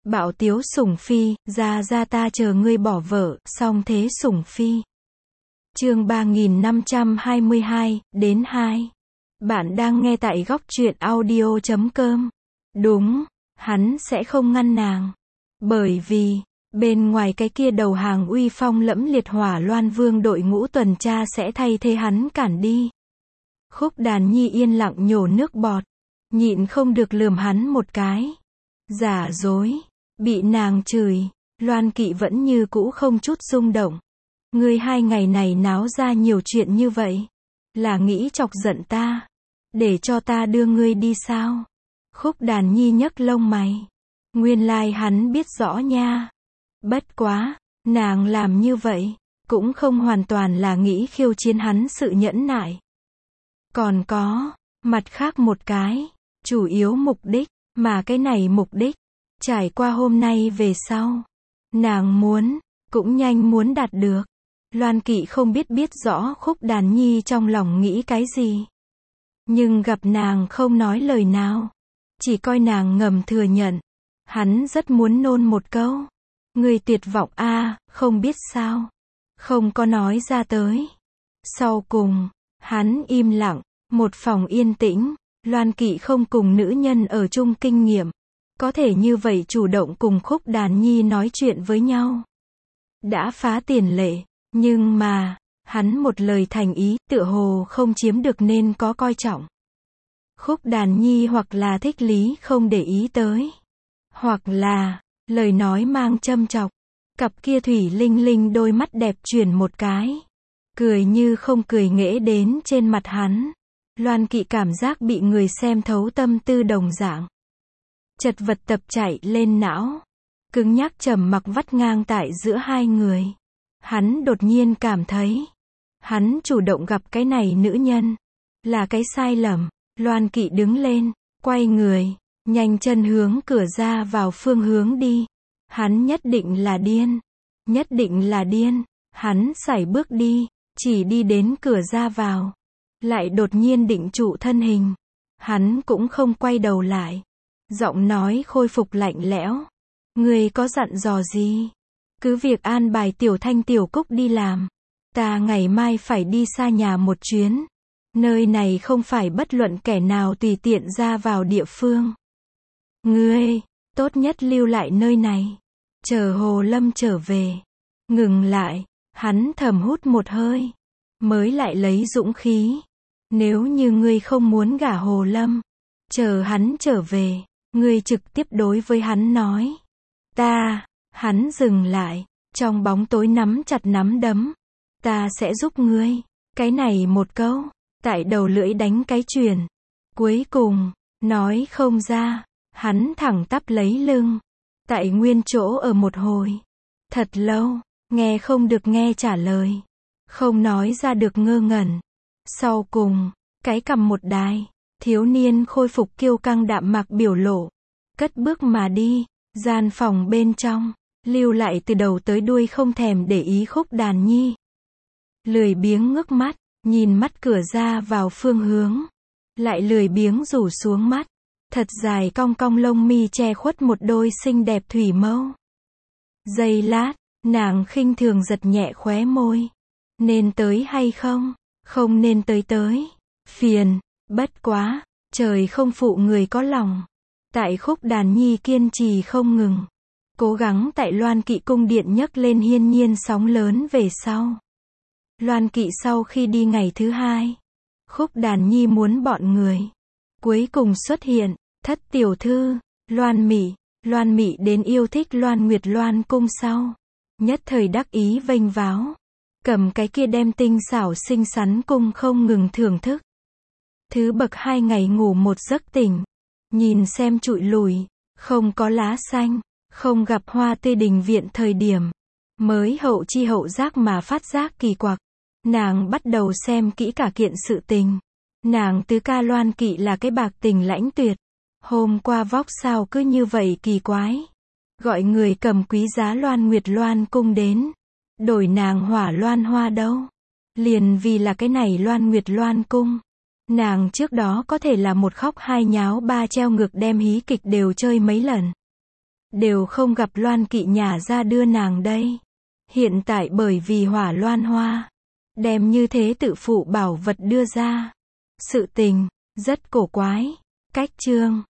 Bạo tiếu sủng phi, ra ta chờ ngươi bỏ vợ, song thế sủng phi. Chương 3522, đến 2. Bạn đang nghe tại góc truyện audio.com. Đúng, hắn sẽ không ngăn nàng. Bởi vì, bên ngoài cái kia đầu hàng uy phong lẫm liệt Hỏa Loan Vương đội ngũ tuần tra sẽ thay thế hắn cản đi. Khúc Đàn Nhi yên lặng nhổ nước bọt, nhịn không được lườm hắn một cái. Giả dối, bị nàng chửi, Loan Kỵ vẫn như cũ không chút rung động. Ngươi 2 ngày này náo ra nhiều chuyện như vậy, là nghĩ chọc giận ta, để cho ta đưa ngươi đi sao? Khúc Đàn Nhi nhấc lông mày. Nguyên lai hắn biết rõ nha. Bất quá, nàng làm như vậy, cũng không hoàn toàn là nghĩ khiêu chiến hắn sự nhẫn nại. Còn có, mặt khác một cái, chủ yếu mục đích, mà cái này mục đích, trải qua hôm nay về sau, nàng muốn, cũng nhanh muốn đạt được. Loan Kỵ không biết rõ Khúc Đàn Nhi trong lòng nghĩ cái gì. Nhưng gặp nàng không nói lời nào, chỉ coi nàng ngầm thừa nhận. Hắn rất muốn nôn một câu. Người tuyệt vọng a, không biết sao. Không có nói ra tới. Sau cùng, hắn im lặng, một phòng yên tĩnh, Loan Kỵ không cùng nữ nhân ở chung kinh nghiệm. Có thể như vậy chủ động cùng Khúc Đàn Nhi nói chuyện với nhau. Đã phá tiền lệ, nhưng mà, hắn một lời thành ý, tựa hồ không chiếm được nên có coi trọng. Khúc Đàn Nhi hoặc là thích lý không để ý tới, hoặc là, lời nói mang châm chọc. Cặp kia thủy linh linh đôi mắt đẹp chuyển một cái. Cười như không cười nghễ đến trên mặt hắn. Loan Kỵ cảm giác bị người xem thấu tâm tư đồng dạng. Chật vật tập chạy lên não. Cứng nhắc trầm mặc vắt ngang tại giữa hai người. Hắn đột nhiên cảm thấy, hắn chủ động gặp cái này nữ nhân, là cái sai lầm. Loan Kỵ đứng lên, quay người, nhanh chân hướng cửa ra vào phương hướng đi. Hắn nhất định là điên. Nhất định là điên. Hắn sải bước đi, chỉ đi đến cửa ra vào. Lại đột nhiên định trụ thân hình. Hắn cũng không quay đầu lại. Giọng nói khôi phục lạnh lẽo. Ngươi có dặn dò gì? Cứ việc an bài Tiểu Thanh Tiểu Cúc đi làm. Ta ngày mai phải đi xa nhà một chuyến. Nơi này không phải bất luận kẻ nào tùy tiện ra vào địa phương. Ngươi, tốt nhất lưu lại nơi này. Chờ Hồ Lâm trở về. Ngừng lại, hắn thầm hút một hơi. Mới lại lấy dũng khí. Nếu như ngươi không muốn gả Hồ Lâm, chờ hắn trở về, ngươi trực tiếp đối với hắn nói. Hắn dừng lại, trong bóng tối nắm chặt nắm đấm. Ta sẽ giúp ngươi. Cái này một câu, tại đầu lưỡi đánh cái chuyền. Cuối cùng, nói không ra, hắn thẳng tắp lấy lưng. Tại nguyên chỗ ở một hồi. Thật lâu, nghe không được nghe trả lời. Không nói ra được ngơ ngẩn. Sau cùng, cái cằm một đài, thiếu niên khôi phục kiêu căng đạm mạc biểu lộ. Cất bước mà đi, gian phòng bên trong, lưu lại từ đầu tới đuôi không thèm để ý Khúc Đàn Nhi. Lười biếng ngước mắt, nhìn mắt cửa ra vào phương hướng. Lại lười biếng rủ xuống mắt. Thật dài cong cong lông mi che khuất một đôi xinh đẹp thủy mâu. Giây lát, nàng khinh thường giật nhẹ khóe môi. Nên tới hay không? Không nên tới. Phiền, bất quá, trời không phụ người có lòng. Tại Khúc Đàn Nhi kiên trì không ngừng. Cố gắng tại Loan Kỵ cung điện nhấc lên hiên nhiên sóng lớn về sau. Loan Kỵ sau khi đi ngày thứ 2. Khúc Đàn Nhi muốn bọn người. Cuối cùng xuất hiện, thất tiểu thư, Loan Mị đến yêu thích Loan Nguyệt Loan cung sau. Nhất thời đắc ý vênh váo. Cầm cái kia đem tinh xảo xinh xắn cung không ngừng thưởng thức. Thứ bậc 2 ngày ngủ một giấc tỉnh. Nhìn xem trụi lùi, không có lá xanh, không gặp hoa tươi đình viện thời điểm. Mới hậu chi hậu giác mà phát giác kỳ quặc. Nàng bắt đầu xem kỹ cả kiện sự tình. Nàng tứ ca Loan Kỵ là cái bạc tình lãnh tuyệt. Hôm qua vóc sao cứ như vậy kỳ quái. Gọi người cầm quý giá Loan Nguyệt Loan cung đến. Đổi nàng Hỏa Loan Hoa đâu. Liền vì là cái này Loan Nguyệt Loan cung. Nàng trước đó có thể là một khóc hai nháo ba treo ngược đem hí kịch đều chơi mấy lần. đều không gặp Loan Kỵ nhà ra đưa nàng đây. Hiện tại bởi vì Hỏa Loan Hoa đem như thế tự phụ bảo vật đưa ra. Sự tình rất cổ quái. Cách chương